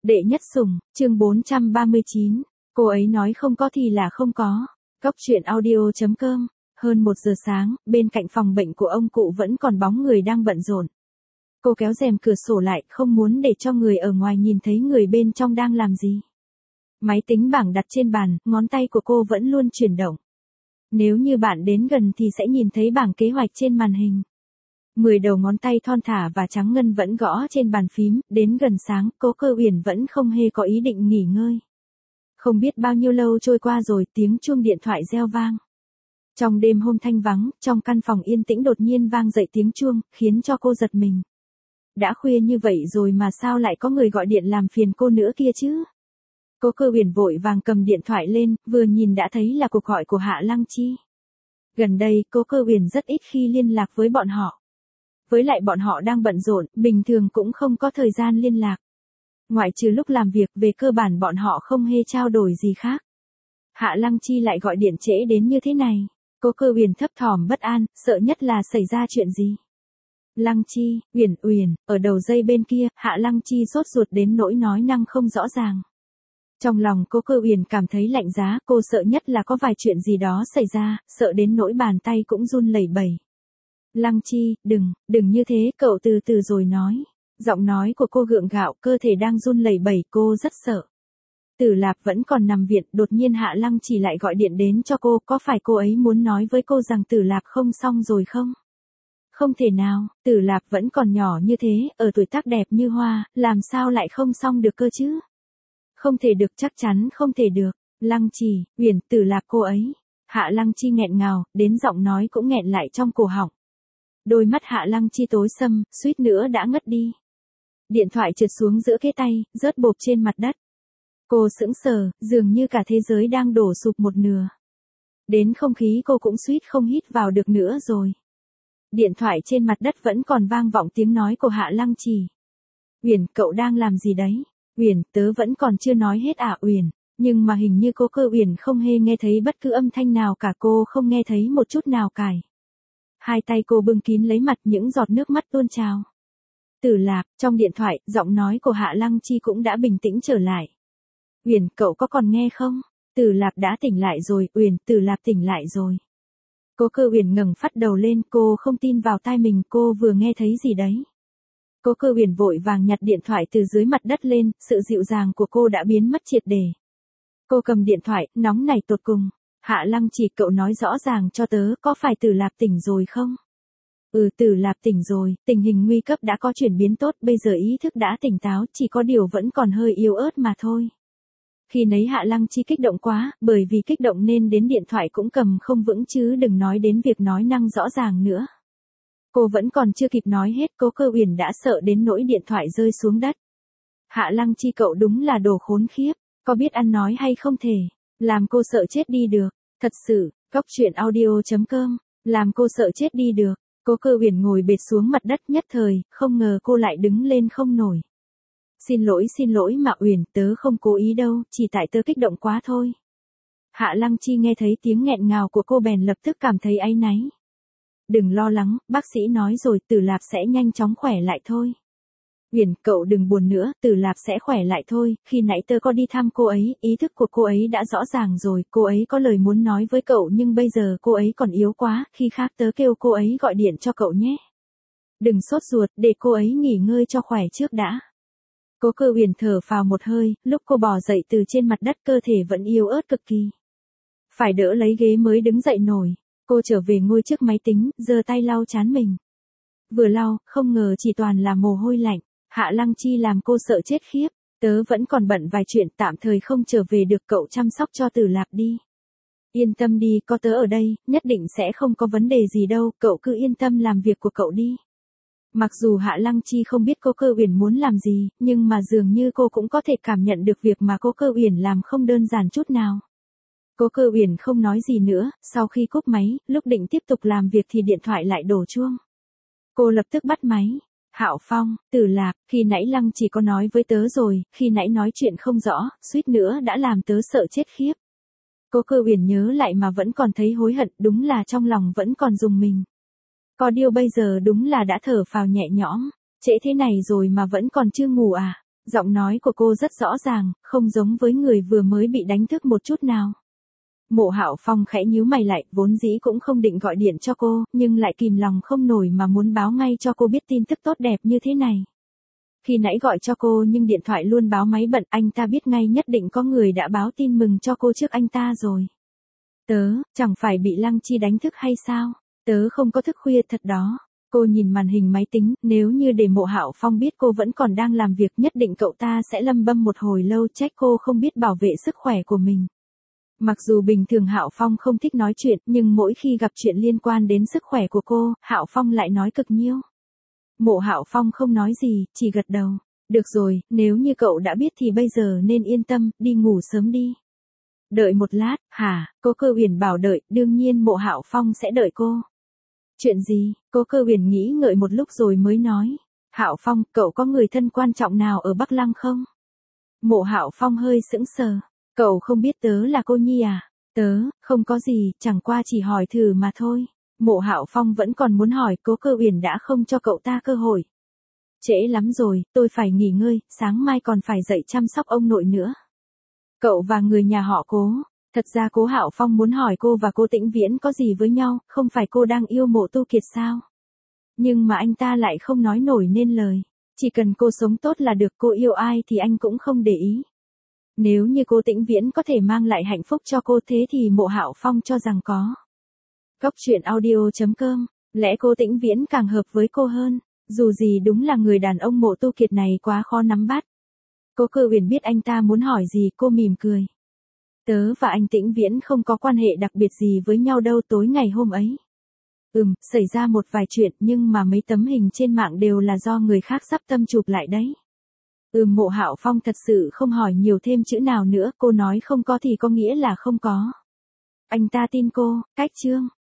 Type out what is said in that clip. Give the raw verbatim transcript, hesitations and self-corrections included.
Đệ nhất sủng, chương bốn trăm ba mươi chín. Cô ấy nói không có thì là không có. Cóc truyện audio chấm com. Hơn một giờ sáng, bên cạnh phòng bệnh của ông cụ vẫn còn bóng người đang bận rộn. Cô kéo rèm cửa sổ lại, không muốn để cho người ở ngoài nhìn thấy người bên trong đang làm gì. Máy tính bảng đặt trên bàn, ngón tay của cô vẫn luôn chuyển động. Nếu như bạn đến gần thì sẽ nhìn thấy bảng kế hoạch trên màn hình. Mười đầu ngón tay thon thả và trắng ngân vẫn gõ trên bàn phím, đến gần sáng, Cố Cơ Uyển vẫn không hề có ý định nghỉ ngơi. Không biết bao nhiêu lâu trôi qua rồi, tiếng chuông điện thoại reo vang. Trong đêm hôm thanh vắng, trong căn phòng yên tĩnh đột nhiên vang dậy tiếng chuông, khiến cho cô giật mình. Đã khuya như vậy rồi mà sao lại có người gọi điện làm phiền cô nữa kia chứ? Cố Cơ Uyển vội vàng cầm điện thoại lên, vừa nhìn đã thấy là cuộc gọi của Hạ Lăng Chi. Gần đây, Cố Cơ Uyển rất ít khi liên lạc với bọn họ. Với lại bọn họ đang bận rộn, bình thường cũng không có thời gian liên lạc. Ngoại trừ lúc làm việc, về cơ bản bọn họ không hề trao đổi gì khác. Hạ Lăng Chi lại gọi điện trễ đến như thế này. Cố Cơ Uyển thấp thỏm bất an, sợ nhất là xảy ra chuyện gì. Lăng Chi, Uyển Uyển, ở đầu dây bên kia, Hạ Lăng Chi sốt ruột đến nỗi nói năng không rõ ràng. Trong lòng Cố Cơ Uyển cảm thấy lạnh giá, cô sợ nhất là có vài chuyện gì đó xảy ra, sợ đến nỗi bàn tay cũng run lẩy bẩy. Lăng Chi, đừng, đừng như thế, cậu từ từ rồi nói. Giọng nói của cô gượng gạo, cơ thể đang run lẩy bẩy, cô rất sợ. Tử Lạp vẫn còn nằm viện, đột nhiên Hạ Lăng Chỉ lại gọi điện đến cho cô, có phải cô ấy muốn nói với cô rằng Tử Lạp không xong rồi không? Không thể nào, Tử Lạp vẫn còn nhỏ như thế, ở tuổi tác đẹp như hoa, làm sao lại không xong được cơ chứ? Không thể được, chắc chắn không thể được. Lăng Chỉ, Uyển, Tử Lạp cô ấy. Hạ Lăng Chi nghẹn ngào, đến giọng nói cũng nghẹn lại trong cổ họng. Đôi mắt Hạ Lăng Chi tối sầm, suýt nữa đã ngất đi. Điện thoại trượt xuống giữa cái tay, rớt bộp trên mặt đất. Cô sững sờ, dường như cả thế giới đang đổ sụp một nửa. Đến không khí cô cũng suýt không hít vào được nữa rồi. Điện thoại trên mặt đất vẫn còn vang vọng tiếng nói của Hạ Lăng Chỉ. Uyển, cậu đang làm gì đấy? Uyển, tớ vẫn còn chưa nói hết à Uyển. Nhưng mà hình như Cố Cơ Uyển không hề nghe thấy bất cứ âm thanh nào cả, cô không nghe thấy một chút nào cả. Hai tay cô bưng kín lấy mặt, những giọt nước mắt tuôn trào. Tử Lạp, trong điện thoại, giọng nói của Hạ Lăng Chi cũng đã bình tĩnh trở lại. Uyển, cậu có còn nghe không? Tử Lạp đã tỉnh lại rồi, Uyển, Tử Lạp tỉnh lại rồi. Cố Cơ Uyển ngẩng phát đầu lên, cô không tin vào tai mình, cô vừa nghe thấy gì đấy. Cố Cơ Uyển vội vàng nhặt điện thoại từ dưới mặt đất lên, sự dịu dàng của cô đã biến mất triệt để. Cô cầm điện thoại, nóng nảy tột cùng. Hạ Lăng Chỉ, cậu nói rõ ràng cho tớ, có phải Tử Lạp tỉnh rồi không? Ừ, Tử Lạp tỉnh rồi, tình hình nguy cấp đã có chuyển biến tốt, bây giờ ý thức đã tỉnh táo, chỉ có điều vẫn còn hơi yếu ớt mà thôi. Khi nấy Hạ Lăng Chi kích động quá, bởi vì kích động nên đến điện thoại cũng cầm không vững chứ đừng nói đến việc nói năng rõ ràng nữa. Cô vẫn còn chưa kịp nói hết, Cố Cơ Uyển đã sợ đến nỗi điện thoại rơi xuống đất. Hạ Lăng Chi, cậu đúng là đồ khốn khiếp, có biết ăn nói hay không thể, làm cô sợ chết đi được, thật sự. Cóc truyện audio chấm com, làm cô sợ chết đi được. Cố Cơ Uyển ngồi bệt xuống mặt đất nhất thời, không ngờ cô lại đứng lên không nổi. Xin lỗi xin lỗi mà Uyển, tớ không cố ý đâu, chỉ tại tớ kích động quá thôi. Hạ Lăng Chi nghe thấy tiếng nghẹn ngào của cô bèn lập tức cảm thấy áy náy. Đừng lo lắng, bác sĩ nói rồi, Tử Lạp sẽ nhanh chóng khỏe lại thôi. Uyển, cậu đừng buồn nữa, Tử Lạp sẽ khỏe lại thôi, khi nãy tớ có đi thăm cô ấy, ý thức của cô ấy đã rõ ràng rồi, cô ấy có lời muốn nói với cậu nhưng bây giờ cô ấy còn yếu quá, khi khác tớ kêu cô ấy gọi điện cho cậu nhé. Đừng sốt ruột, để cô ấy nghỉ ngơi cho khỏe trước đã. Cố Cơ Uyển thở phào một hơi, lúc cô bò dậy từ trên mặt đất cơ thể vẫn yếu ớt cực kỳ. Phải đỡ lấy ghế mới đứng dậy nổi, cô trở về ngồi trước máy tính, giơ tay lau trán mình. Vừa lau, không ngờ chỉ toàn là mồ hôi lạnh. Hạ Lăng Chi làm cô sợ chết khiếp, tớ vẫn còn bận vài chuyện, tạm thời không trở về được, cậu chăm sóc cho Tử Lạp đi. Yên tâm đi, có tớ ở đây, nhất định sẽ không có vấn đề gì đâu, cậu cứ yên tâm làm việc của cậu đi. Mặc dù Hạ Lăng Chi không biết Cố Cơ Uyển muốn làm gì, nhưng mà dường như cô cũng có thể cảm nhận được việc mà Cố Cơ Uyển làm không đơn giản chút nào. Cố Cơ Uyển không nói gì nữa, sau khi cúp máy, lúc định tiếp tục làm việc thì điện thoại lại đổ chuông. Cô lập tức bắt máy. Hạo Phong, Tử Lạp, khi nãy Lăng Chỉ có nói với tớ rồi, khi nãy nói chuyện không rõ, suýt nữa đã làm tớ sợ chết khiếp. Cố Cơ Uyển nhớ lại mà vẫn còn thấy hối hận, đúng là trong lòng vẫn còn rùng mình. Có điều bây giờ đúng là đã thở phào nhẹ nhõm, trễ thế này rồi mà vẫn còn chưa ngủ à? Giọng nói của cô rất rõ ràng, không giống với người vừa mới bị đánh thức một chút nào. Mộ Hạo Phong khẽ nhíu mày lại, vốn dĩ cũng không định gọi điện cho cô, nhưng lại kìm lòng không nổi mà muốn báo ngay cho cô biết tin tức tốt đẹp như thế này. Khi nãy gọi cho cô nhưng điện thoại luôn báo máy bận, anh ta biết ngay nhất định có người đã báo tin mừng cho cô trước anh ta rồi. Tớ, chẳng phải bị Lăng Chi đánh thức hay sao? Tớ không có thức khuya thật đó. Cô nhìn màn hình máy tính, nếu như để Mộ Hạo Phong biết cô vẫn còn đang làm việc nhất định cậu ta sẽ lầm bầm một hồi lâu, trách cô không biết bảo vệ sức khỏe của mình. Mặc dù bình thường Hạo Phong không thích nói chuyện, nhưng mỗi khi gặp chuyện liên quan đến sức khỏe của cô, Hạo Phong lại nói cực nhiêu. Mộ Hạo Phong không nói gì, chỉ gật đầu. Được rồi, nếu như cậu đã biết thì bây giờ nên yên tâm, đi ngủ sớm đi. Đợi một lát, hả? Cô Cơ Uyển bảo đợi, đương nhiên Mộ Hạo Phong sẽ đợi cô. Chuyện gì? Cô Cơ Uyển nghĩ ngợi một lúc rồi mới nói. Hạo Phong, cậu có người thân quan trọng nào ở Bắc Lăng không? Mộ Hạo Phong hơi sững sờ. Cậu không biết tớ là cô Nhi à? Tớ, không có gì, chẳng qua chỉ hỏi thử mà thôi. Mộ Hạo Phong vẫn còn muốn hỏi, Cố Cơ Uyển đã không cho cậu ta cơ hội. Trễ lắm rồi, tôi phải nghỉ ngơi, sáng mai còn phải dậy chăm sóc ông nội nữa. Cậu và người nhà họ Cố, thật ra Cố Hạo Phong muốn hỏi cô và cô Tĩnh Viễn có gì với nhau, không phải cô đang yêu Mộ Tu Kiệt sao? Nhưng mà anh ta lại không nói nổi nên lời. Chỉ cần cô sống tốt là được, cô yêu ai thì anh cũng không để ý. Nếu như cô Tĩnh Viễn có thể mang lại hạnh phúc cho cô thế thì Mộ Hạo Phong cho rằng có. Cốc truyện audio chấm com, lẽ cô Tĩnh Viễn càng hợp với cô hơn, dù gì đúng là người đàn ông Mộ Tu Kiệt này quá khó nắm bắt. Cố Cơ Uyển biết anh ta muốn hỏi gì, cô mỉm cười. Tớ và anh Tĩnh Viễn không có quan hệ đặc biệt gì với nhau đâu, tối ngày hôm ấy. Ừm, xảy ra một vài chuyện nhưng mà mấy tấm hình trên mạng đều là do người khác sắp tâm chụp lại đấy. Ừm, Mộ Hạo Phong thật sự không hỏi nhiều thêm chữ nào nữa, cô nói không có thì có nghĩa là không có. Anh ta tin cô, cách chương.